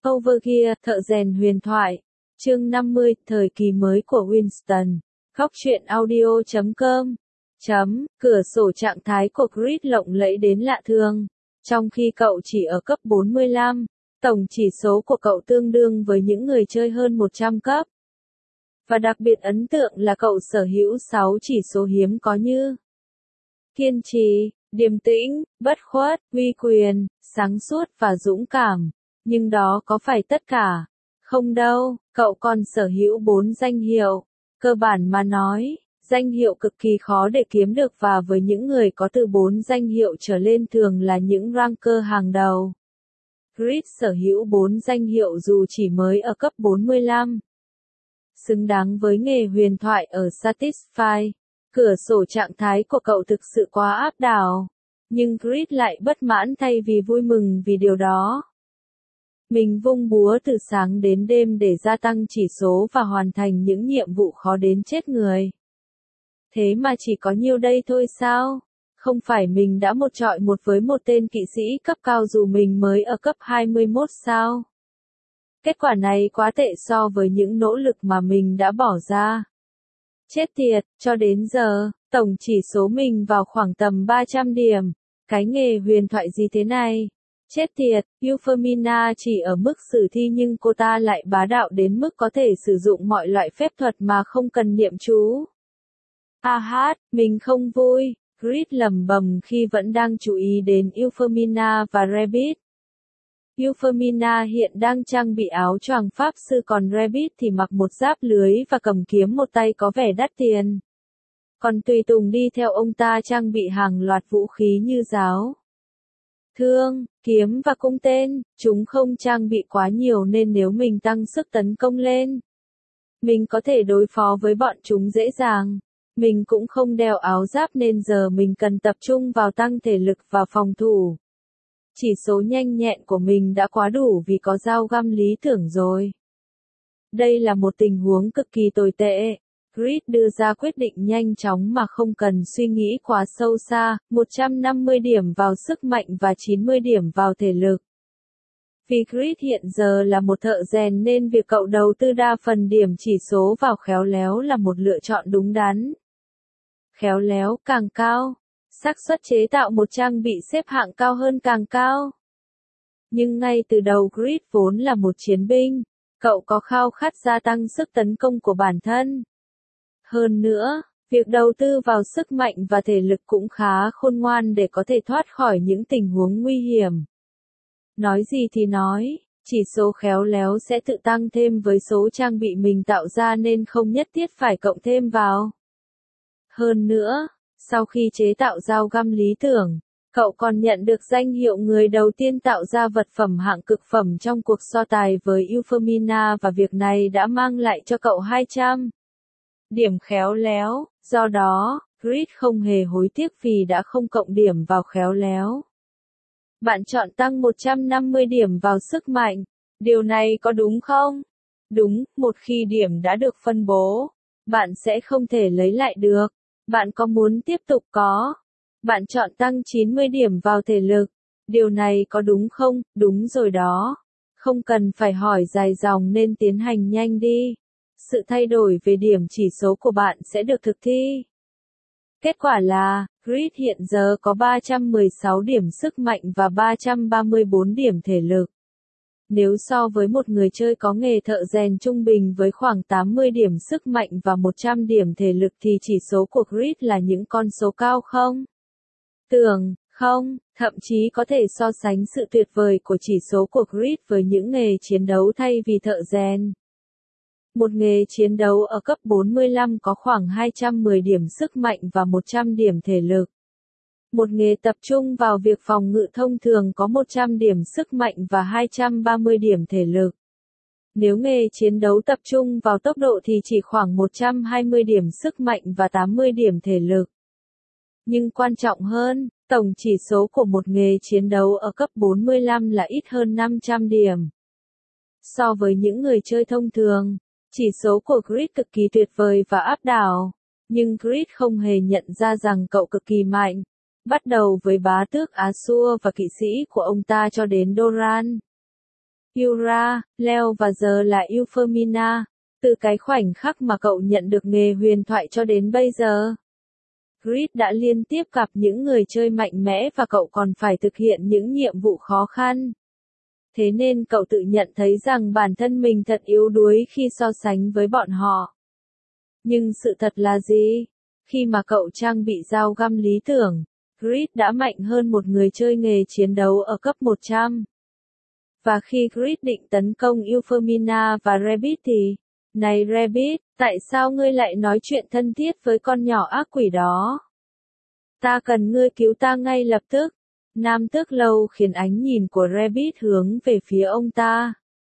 Overgear, thợ rèn huyền thoại. Chương 50, thời kỳ mới của Winston. Góc truyện audio.com. Cửa sổ trạng thái của Creed lộng lẫy đến lạ thường. Trong khi cậu chỉ ở cấp 45, tổng chỉ số của cậu tương đương với những người chơi hơn 100 cấp. Và đặc biệt ấn tượng là cậu sở hữu 6 chỉ số hiếm có như kiên trì, điềm tĩnh, bất khuất, uy quyền, sáng suốt và dũng cảm. Nhưng đó có phải tất cả? Không đâu, cậu còn sở hữu 4 danh hiệu. Cơ bản mà nói, danh hiệu cực kỳ khó để kiếm được và với những người có từ 4 danh hiệu trở lên thường là những ranker hàng đầu. Creed sở hữu 4 danh hiệu dù chỉ mới ở cấp 45. Xứng đáng với nghề huyền thoại ở Satisfy. Cửa sổ trạng thái của cậu thực sự quá áp đảo. Nhưng Creed lại bất mãn thay vì vui mừng vì điều đó. Mình vung búa từ sáng đến đêm để gia tăng chỉ số và hoàn thành những nhiệm vụ khó đến chết người. Thế mà chỉ có nhiêu đây thôi sao? Không phải mình đã một chọi một với một tên kỵ sĩ cấp cao dù mình mới ở cấp 21 sao? Kết quả này quá tệ so với những nỗ lực mà mình đã bỏ ra. Chết tiệt, cho đến giờ, tổng chỉ số mình vào khoảng tầm 300 điểm. Cái nghề huyền thoại gì thế này? Chết tiệt, Euphemina chỉ ở mức sử thi nhưng cô ta lại bá đạo đến mức có thể sử dụng mọi loại phép thuật mà không cần niệm chú. Mình không vui, Creed lẩm bẩm khi vẫn đang chú ý đến Euphemina và Rabbit. Euphemina hiện đang trang bị áo choàng pháp sư còn Rabbit thì mặc một giáp lưới và cầm kiếm một tay có vẻ đắt tiền. Còn tùy tùng đi theo ông ta trang bị hàng loạt vũ khí như giáo, thương, kiếm và cung tên. Chúng không trang bị quá nhiều nên nếu mình tăng sức tấn công lên, mình có thể đối phó với bọn chúng dễ dàng. Mình cũng không đeo áo giáp nên giờ mình cần tập trung vào tăng thể lực và phòng thủ. Chỉ số nhanh nhẹn của mình đã quá đủ vì có dao găm lý tưởng rồi. Đây là một tình huống cực kỳ tồi tệ. Creed đưa ra quyết định nhanh chóng mà không cần suy nghĩ quá sâu xa, 150 điểm vào sức mạnh và 90 điểm vào thể lực. Vì Creed hiện giờ là một thợ rèn nên việc cậu đầu tư đa phần điểm chỉ số vào khéo léo là một lựa chọn đúng đắn. Khéo léo càng cao, xác suất chế tạo một trang bị xếp hạng cao hơn càng cao. Nhưng ngay từ đầu Creed vốn là một chiến binh, cậu có khao khát gia tăng sức tấn công của bản thân. Hơn nữa, việc đầu tư vào sức mạnh và thể lực cũng khá khôn ngoan để có thể thoát khỏi những tình huống nguy hiểm. Nói gì thì nói, chỉ số khéo léo sẽ tự tăng thêm với số trang bị mình tạo ra nên không nhất thiết phải cộng thêm vào. Hơn nữa, sau khi chế tạo dao găm lý tưởng, cậu còn nhận được danh hiệu người đầu tiên tạo ra vật phẩm hạng cực phẩm trong cuộc so tài với Euphemina và việc này đã mang lại cho cậu 200 điểm khéo léo. Do đó, Creed không hề hối tiếc vì đã không cộng điểm vào khéo léo. Bạn chọn tăng 150 điểm vào sức mạnh. Điều này có đúng không? Đúng, một khi điểm đã được phân bố, bạn sẽ không thể lấy lại được. Bạn có muốn tiếp tục có? Bạn chọn tăng 90 điểm vào thể lực. Điều này có đúng không? Đúng rồi đó. Không cần phải hỏi dài dòng nên tiến hành nhanh đi. Sự thay đổi về điểm chỉ số của bạn sẽ được thực thi. Kết quả là, Creed hiện giờ có 316 điểm sức mạnh và 334 điểm thể lực. Nếu so với một người chơi có nghề thợ rèn trung bình với khoảng 80 điểm sức mạnh và 100 điểm thể lực thì chỉ số của Creed là những con số cao không? Không, thậm chí có thể so sánh sự tuyệt vời của chỉ số của Creed với những nghề chiến đấu thay vì thợ rèn. Một nghề chiến đấu ở cấp 45 có khoảng 210 điểm sức mạnh và 100 điểm thể lực. Một nghề tập trung vào việc phòng ngự thông thường có 100 điểm sức mạnh và 230 điểm thể lực. Nếu nghề chiến đấu tập trung vào tốc độ thì chỉ khoảng 120 điểm sức mạnh và 80 điểm thể lực. Nhưng quan trọng hơn, tổng chỉ số của một nghề chiến đấu ở cấp 45 là ít hơn 500 điểm. So với những người chơi thông thường, chỉ số của Creed cực kỳ tuyệt vời và áp đảo. Nhưng Creed không hề nhận ra rằng cậu cực kỳ mạnh. Bắt đầu với bá tước Ashur và kỵ sĩ của ông ta cho đến Doran. Yura, Leo và giờ là Euphemina. Từ cái khoảnh khắc mà cậu nhận được nghề huyền thoại cho đến bây giờ, Grid đã liên tiếp gặp những người chơi mạnh mẽ và cậu còn phải thực hiện những nhiệm vụ khó khăn. Thế nên cậu tự nhận thấy rằng bản thân mình thật yếu đuối khi so sánh với bọn họ. Nhưng sự thật là gì? Khi mà cậu trang bị dao găm lý tưởng, Grid đã mạnh hơn một người chơi nghề chiến đấu ở cấp 100. Và khi Grid định tấn công Euphemina và Rabbit thì, này Rabbit, tại sao ngươi lại nói chuyện thân thiết với con nhỏ ác quỷ đó? Ta cần ngươi cứu ta ngay lập tức. Nam Tước Lâu khiến ánh nhìn của Rabbit hướng về phía ông ta.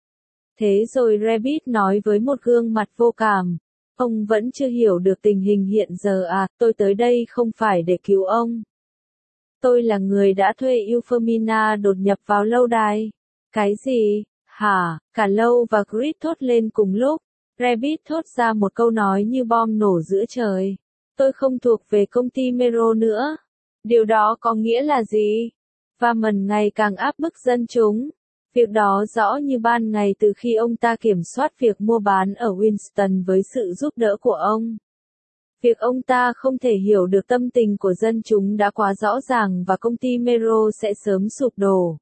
Thế rồi Rabbit nói với một gương mặt vô cảm. Ông vẫn chưa hiểu được tình hình hiện giờ à, tôi tới đây không phải để cứu ông. Tôi là người đã thuê Euphemina đột nhập vào lâu đài. Cái gì? Hả? Cả Lâu và Grid thốt lên cùng lúc. Rabbit thốt ra một câu nói như bom nổ giữa trời. Tôi không thuộc về công ty Mero nữa. Điều đó có nghĩa là gì? Vermin ngày càng áp bức dân chúng. Việc đó rõ như ban ngày từ khi ông ta kiểm soát việc mua bán ở Winston với sự giúp đỡ của ông. Việc ông ta không thể hiểu được tâm tình của dân chúng đã quá rõ ràng và công ty Mero sẽ sớm sụp đổ.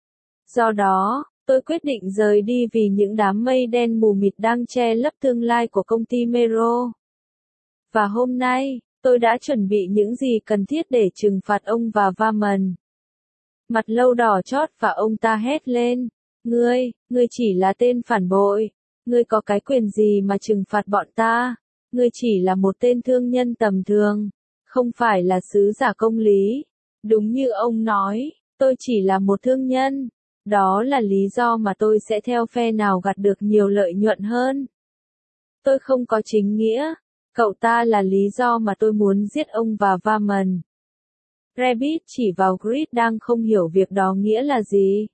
Do đó, tôi quyết định rời đi vì những đám mây đen mù mịt đang che lấp tương lai của công ty Mero. Và hôm nay, tôi đã chuẩn bị những gì cần thiết để trừng phạt ông và Vermin. Mặt Lâu đỏ chót và ông ta hét lên. Ngươi chỉ là tên phản bội. Ngươi có cái quyền gì mà trừng phạt bọn ta? Ngươi chỉ là một tên thương nhân tầm thường. Không phải là sứ giả công lý. Đúng như ông nói, tôi chỉ là một thương nhân. Đó là lý do mà tôi sẽ theo phe nào gặt được nhiều lợi nhuận hơn. Tôi không có chính nghĩa. Cậu ta là lý do mà tôi muốn giết ông và Vermin. Rabbit chỉ vào Grid đang không hiểu việc đó nghĩa là gì.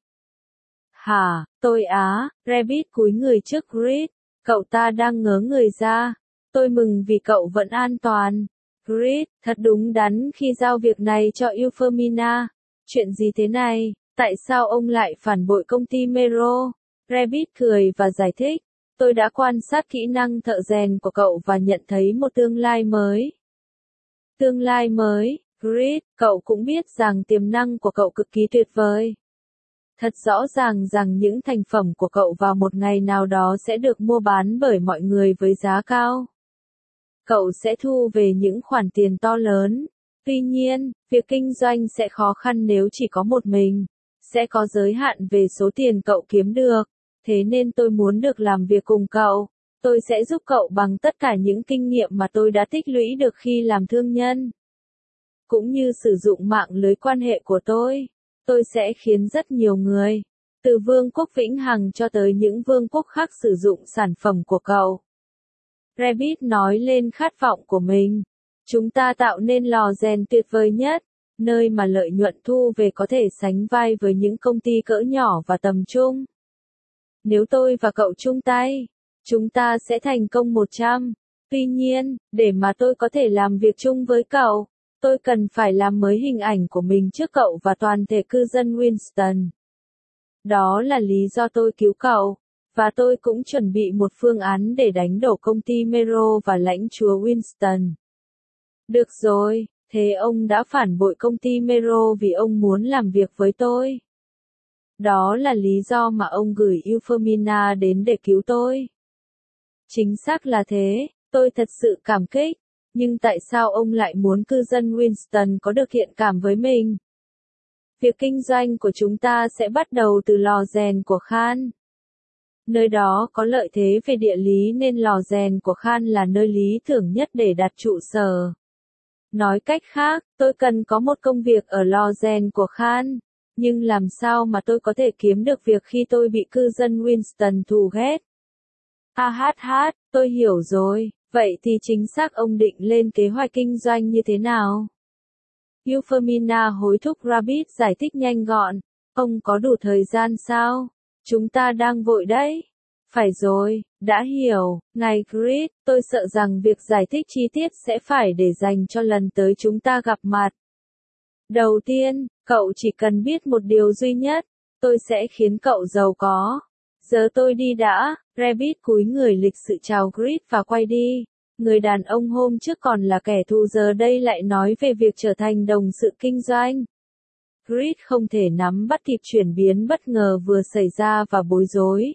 Hả, tôi á, Rabbit cúi người trước Grid. Cậu ta đang ngớ người ra. Tôi mừng vì cậu vẫn an toàn. Grid, thật đúng đắn khi giao việc này cho Euphemina. Chuyện gì thế này? Tại sao ông lại phản bội công ty Mero? Rabbit cười và giải thích. Tôi đã quan sát kỹ năng thợ rèn của cậu và nhận thấy một tương lai mới. Tương lai mới, Grid, cậu cũng biết rằng tiềm năng của cậu cực kỳ tuyệt vời. Thật rõ ràng rằng những thành phẩm của cậu vào một ngày nào đó sẽ được mua bán bởi mọi người với giá cao. Cậu sẽ thu về những khoản tiền to lớn. Tuy nhiên, việc kinh doanh sẽ khó khăn nếu chỉ có một mình. Sẽ có giới hạn về số tiền cậu kiếm được. Thế nên tôi muốn được làm việc cùng cậu. Tôi sẽ giúp cậu bằng tất cả những kinh nghiệm mà tôi đã tích lũy được khi làm thương nhân. Cũng như sử dụng mạng lưới quan hệ của tôi sẽ khiến rất nhiều người, từ vương quốc vĩnh hằng cho tới những vương quốc khác sử dụng sản phẩm của cậu. Rabbit nói lên khát vọng của mình. Chúng ta tạo nên lò rèn tuyệt vời nhất, nơi mà lợi nhuận thu về có thể sánh vai với những công ty cỡ nhỏ và tầm trung. Nếu tôi và cậu chung tay, chúng ta sẽ thành công 100. Tuy nhiên, để mà tôi có thể làm việc chung với cậu, tôi cần phải làm mới hình ảnh của mình trước cậu và toàn thể cư dân Winston. Đó là lý do tôi cứu cậu, và tôi cũng chuẩn bị một phương án để đánh đổ công ty Mero và lãnh chúa Winston. Được rồi, thế ông đã phản bội công ty Mero vì ông muốn làm việc với tôi. Đó là lý do mà ông gửi Euphemina đến để cứu tôi. Chính xác là thế, tôi thật sự cảm kích. Nhưng tại sao ông lại muốn cư dân Winston có được thiện cảm với mình? Việc kinh doanh của chúng ta sẽ bắt đầu từ lò rèn của Khan. Nơi đó có lợi thế về địa lý nên lò rèn của Khan là nơi lý tưởng nhất để đặt trụ sở. Nói cách khác, tôi cần có một công việc ở lò rèn của Khan. Nhưng làm sao mà tôi có thể kiếm được việc khi tôi bị cư dân Winston thù ghét? Tôi hiểu rồi. Vậy thì chính xác ông định lên kế hoạch kinh doanh như thế nào? Euphemina hối thúc Rabbit giải thích nhanh gọn. Ông có đủ thời gian sao? Chúng ta đang vội đấy. Phải rồi, đã hiểu, ngài Grid, tôi sợ rằng việc giải thích chi tiết sẽ phải để dành cho lần tới chúng ta gặp mặt. Đầu tiên, cậu chỉ cần biết một điều duy nhất, tôi sẽ khiến cậu giàu có. Giờ tôi đi đã. Rabbit cúi người lịch sự chào Grid và quay đi. Người đàn ông hôm trước còn là kẻ thù giờ đây lại nói về việc trở thành đồng sự kinh doanh. Grid không thể nắm bắt kịp chuyển biến bất ngờ vừa xảy ra và bối rối.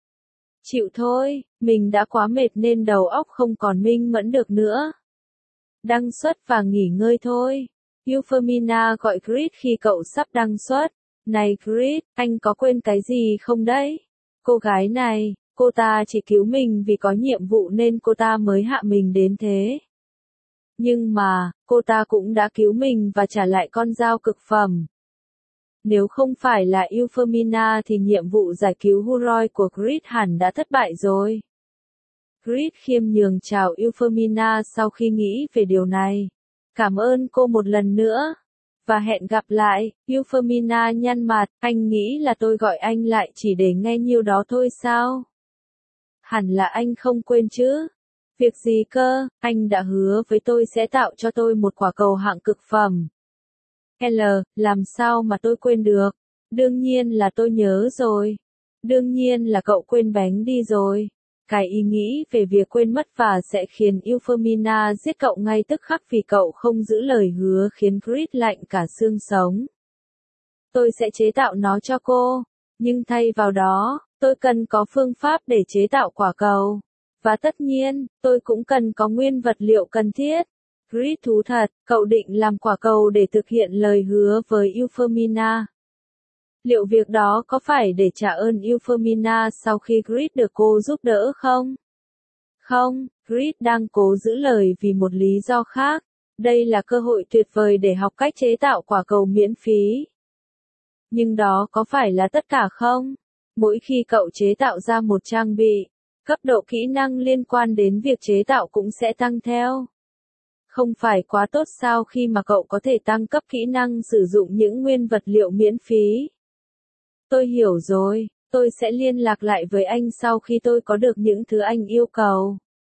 Chịu thôi, mình đã quá mệt nên đầu óc không còn minh mẫn được nữa. Đăng xuất và nghỉ ngơi thôi. Euphemina gọi Grid khi cậu sắp đăng xuất. Này Grid, anh có quên cái gì không đấy? Cô gái này, cô ta chỉ cứu mình vì có nhiệm vụ nên cô ta mới hạ mình đến thế. Nhưng mà, cô ta cũng đã cứu mình và trả lại con dao cực phẩm. Nếu không phải là Euphemina thì nhiệm vụ giải cứu Huroi của Grid hẳn đã thất bại rồi. Grid khiêm nhường chào Euphemina sau khi nghĩ về điều này. Cảm ơn cô một lần nữa. Và hẹn gặp lại. Euphemina nhăn mặt, anh nghĩ là tôi gọi anh lại chỉ để nghe nhiêu đó thôi sao? Hẳn là anh không quên chứ. Việc gì cơ, anh đã hứa với tôi sẽ tạo cho tôi một quả cầu hạng cực phẩm. L, làm sao mà tôi quên được? Đương nhiên là tôi nhớ rồi. Đương nhiên là cậu quên bánh đi rồi. Cái ý nghĩ về việc quên mất và sẽ khiến Euphemina giết cậu ngay tức khắc vì cậu không giữ lời hứa khiến Grid lạnh cả xương sống. Tôi sẽ chế tạo nó cho cô. Nhưng thay vào đó, tôi cần có phương pháp để chế tạo quả cầu. Và tất nhiên, tôi cũng cần có nguyên vật liệu cần thiết. Grid thú thật, cậu định làm quả cầu để thực hiện lời hứa với Euphemina. Liệu việc đó có phải để trả ơn Euphemina sau khi Grid được cô giúp đỡ không? Không, Grid đang cố giữ lời vì một lý do khác. Đây là cơ hội tuyệt vời để học cách chế tạo quả cầu miễn phí. Nhưng đó có phải là tất cả không? Mỗi khi cậu chế tạo ra một trang bị, cấp độ kỹ năng liên quan đến việc chế tạo cũng sẽ tăng theo. Không phải quá tốt sao khi mà cậu có thể tăng cấp kỹ năng sử dụng những nguyên vật liệu miễn phí? Tôi hiểu rồi, tôi sẽ liên lạc lại với anh sau khi tôi có được những thứ anh yêu cầu.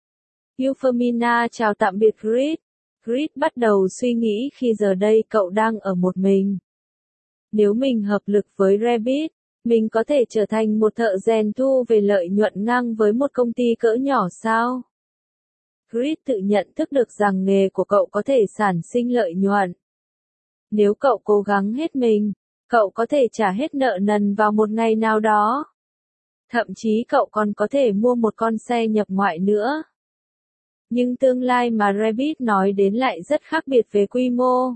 Euphemina chào tạm biệt Grid. Grid bắt đầu suy nghĩ khi giờ đây cậu đang ở một mình. Nếu mình hợp lực với Rabbit, mình có thể trở thành một thợ rèn thu về lợi nhuận ngang với một công ty cỡ nhỏ sao? Grid tự nhận thức được rằng nghề của cậu có thể sản sinh lợi nhuận. Nếu cậu cố gắng hết mình, cậu có thể trả hết nợ nần vào một ngày nào đó. Thậm chí cậu còn có thể mua một con xe nhập ngoại nữa. Nhưng tương lai mà Rabbit nói đến lại rất khác biệt về quy mô.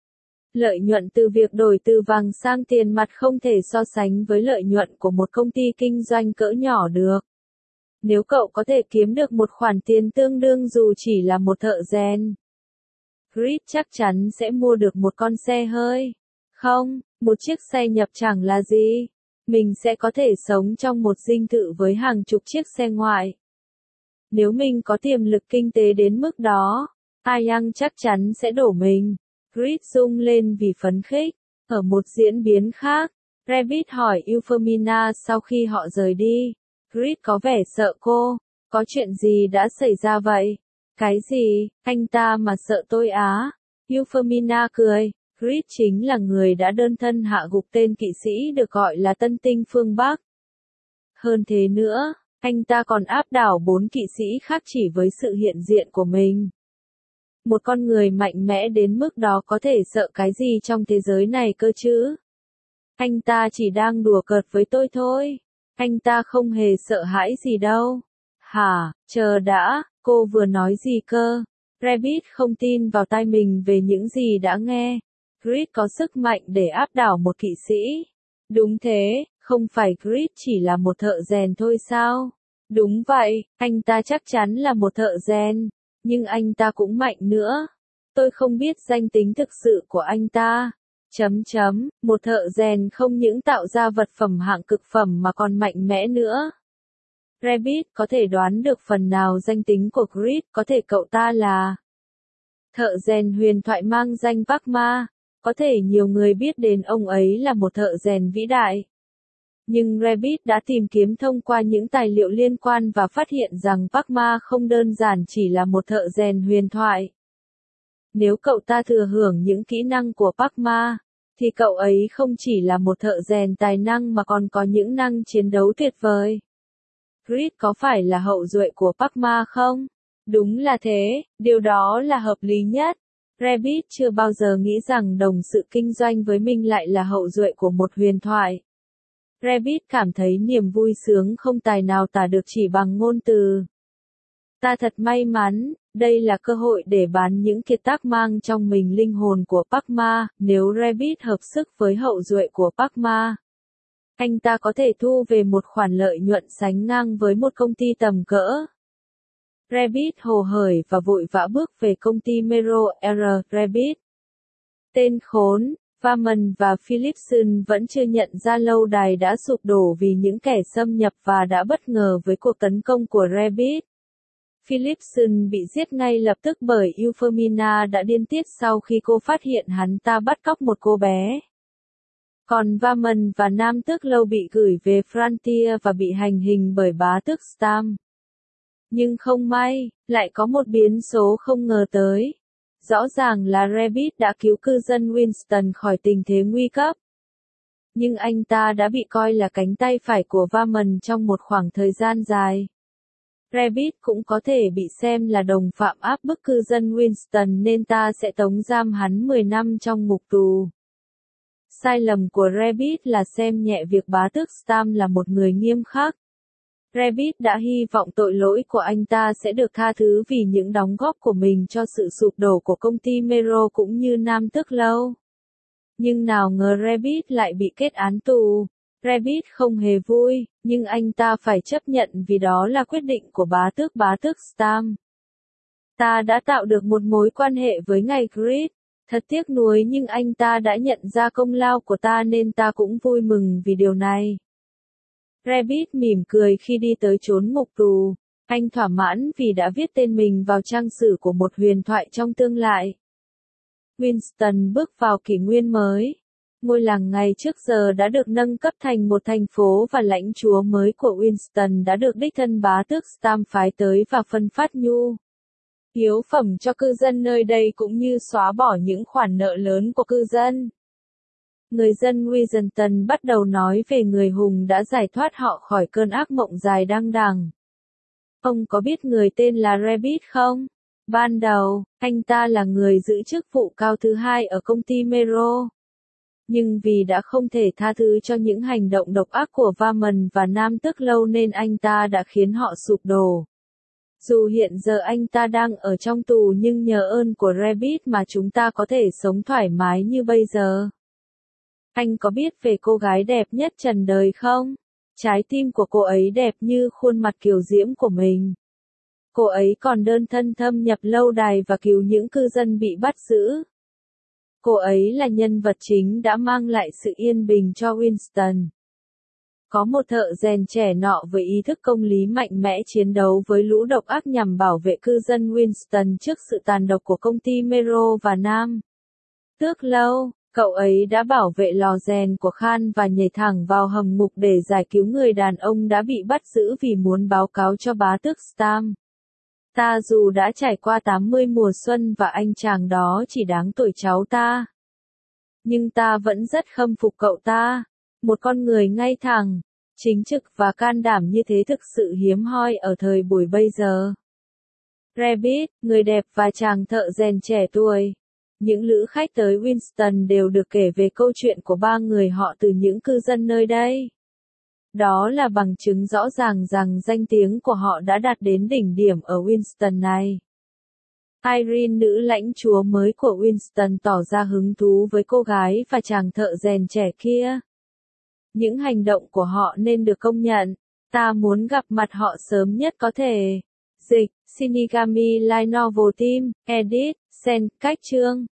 Lợi nhuận từ việc đổi từ vàng sang tiền mặt không thể so sánh với lợi nhuận của một công ty kinh doanh cỡ nhỏ được. Nếu cậu có thể kiếm được một khoản tiền tương đương dù chỉ là một thợ rèn, Grid chắc chắn sẽ mua được một con xe hơi. Không, một chiếc xe nhập chẳng là gì. Mình sẽ có thể sống trong một dinh thự với hàng chục chiếc xe ngoại. Nếu mình có tiềm lực kinh tế đến mức đó, Ayang chắc chắn sẽ đổ mình. Grid rung lên vì phấn khích. Ở một diễn biến khác, Rabbit hỏi Euphemina sau khi họ rời đi. Grid có vẻ sợ cô. Có chuyện gì đã xảy ra vậy? Cái gì, anh ta mà sợ tôi á? Euphemina cười. Grid chính là người đã đơn thân hạ gục tên kỵ sĩ được gọi là Tân Tinh phương Bắc. Hơn thế nữa, anh ta còn áp đảo 4 kỵ sĩ khác chỉ với sự hiện diện của mình. Một con người mạnh mẽ đến mức đó có thể sợ cái gì trong thế giới này cơ chứ? Anh ta chỉ đang đùa cợt với tôi thôi. Anh ta không hề sợ hãi gì đâu. Hả, chờ đã, cô vừa nói gì cơ? Rabbit không tin vào tai mình về những gì đã nghe. Grid có sức mạnh để áp đảo một kỵ sĩ. Đúng thế, không phải Grid chỉ là một thợ rèn thôi sao? Đúng vậy, anh ta chắc chắn là một thợ rèn. Nhưng anh ta cũng mạnh nữa. Tôi không biết danh tính thực sự của anh ta. Một thợ rèn không những tạo ra vật phẩm hạng cực phẩm mà còn mạnh mẽ nữa. Rabbit có thể đoán được phần nào danh tính của Grid, có thể cậu ta là thợ rèn huyền thoại mang danh Pakma. Có thể nhiều người biết đến ông ấy là một thợ rèn vĩ đại. Nhưng Rabbit đã tìm kiếm thông qua những tài liệu liên quan và phát hiện rằng Pakma không đơn giản chỉ là một thợ rèn huyền thoại. Nếu cậu ta thừa hưởng những kỹ năng của Pakma, thì cậu ấy không chỉ là một thợ rèn tài năng mà còn có những năng chiến đấu tuyệt vời. Creed có phải là hậu duệ của Park Ma không? Đúng là thế, điều đó là hợp lý nhất. Rabbit chưa bao giờ nghĩ rằng đồng sự kinh doanh với mình lại là hậu duệ của một huyền thoại. Rabbit cảm thấy niềm vui sướng không tài nào tả được chỉ bằng ngôn từ. Ta thật may mắn, đây là cơ hội để bán những kiệt tác mang trong mình linh hồn của Park Ma. Nếu Rabbit hợp sức với hậu duệ của Park Ma, anh ta có thể thu về một khoản lợi nhuận sánh ngang với một công ty tầm cỡ. Rabbit hồ hởi và vội vã bước về công ty Mero R. Rabbit. Tên khốn, Varman và Philipson vẫn chưa nhận ra lâu đài đã sụp đổ vì những kẻ xâm nhập và đã bất ngờ với cuộc tấn công của Rabbit. Philipson bị giết ngay lập tức bởi Euphemina đã điên tiết sau khi cô phát hiện hắn ta bắt cóc một cô bé. Còn Varman và Nam Tước Lâu bị gửi về Frontier và bị hành hình bởi bá tước Stam. Nhưng không may, lại có một biến số không ngờ tới. Rõ ràng là Rabbit đã cứu cư dân Winston khỏi tình thế nguy cấp. Nhưng anh ta đã bị coi là cánh tay phải của Varman trong một khoảng thời gian dài. Rabbit cũng có thể bị xem là đồng phạm áp bức cư dân Winston nên ta sẽ tống giam hắn 10 năm trong ngục tù. Sai lầm của Rabbit là xem nhẹ việc bá tước Stam là một người nghiêm khắc. Rabbit đã hy vọng tội lỗi của anh ta sẽ được tha thứ vì những đóng góp của mình cho sự sụp đổ của công ty Mero cũng như Nam Tước Lâu. Nhưng nào ngờ Rabbit lại bị kết án tù. Rabbit không hề vui, nhưng anh ta phải chấp nhận vì đó là quyết định của bá tước Stam. Ta đã tạo được một mối quan hệ với ngài Creed. Thật tiếc nuối nhưng anh ta đã nhận ra công lao của ta nên ta cũng vui mừng vì điều này. Rabbit mỉm cười khi đi tới chốn ngục tù. Anh thỏa mãn vì đã viết tên mình vào trang sử của một huyền thoại trong tương lai. Winston bước vào kỷ nguyên mới. Ngôi làng ngày trước giờ đã được nâng cấp thành một thành phố và lãnh chúa mới của Winston đã được đích thân bá tước Stam phái tới và phân phát nhu yếu phẩm cho cư dân nơi đây cũng như xóa bỏ những khoản nợ lớn của cư dân. Người dân Winston bắt đầu nói về người hùng đã giải thoát họ khỏi cơn ác mộng dài đăng đằng. Ông có biết người tên là Rabbit không? Ban đầu, anh ta là người giữ chức vụ cao thứ hai ở công ty Mero. Nhưng vì đã không thể tha thứ cho những hành động độc ác của Varman và Nam Tước Lâu nên anh ta đã khiến họ sụp đổ. Dù hiện giờ anh ta đang ở trong tù nhưng nhờ ơn của Rabbit mà chúng ta có thể sống thoải mái như bây giờ. Anh có biết về cô gái đẹp nhất trần đời không? Trái tim của cô ấy đẹp như khuôn mặt kiều diễm của mình. Cô ấy còn đơn thân thâm nhập lâu đài và cứu những cư dân bị bắt giữ. Cô ấy là nhân vật chính đã mang lại sự yên bình cho Winston. Có một thợ rèn trẻ nọ với ý thức công lý mạnh mẽ chiến đấu với lũ độc ác nhằm bảo vệ cư dân Winston trước sự tàn độc của công ty Mero và Nam Tước Lâu. Cậu ấy đã bảo vệ lò rèn của Khan và nhảy thẳng vào hầm ngục để giải cứu người đàn ông đã bị bắt giữ vì muốn báo cáo cho bá tước Stam. Ta dù đã trải qua 80 mùa xuân và anh chàng đó chỉ đáng tuổi cháu ta. Nhưng ta vẫn rất khâm phục cậu ta. Một con người ngay thẳng, chính trực và can đảm như thế thực sự hiếm hoi ở thời buổi bây giờ. Rabbit, người đẹp và chàng thợ rèn trẻ tuổi. Những lữ khách tới Winston đều được kể về câu chuyện của ba người họ từ những cư dân nơi đây. Đó là bằng chứng rõ ràng rằng danh tiếng của họ đã đạt đến đỉnh điểm ở Winston này. Irene, nữ lãnh chúa mới của Winston, tỏ ra hứng thú với cô gái và chàng thợ rèn trẻ kia. Những hành động của họ nên được công nhận. Ta muốn gặp mặt họ sớm nhất có thể. Dịch, Shinigami Light Novel Team, Edit, Sen, Cách chương.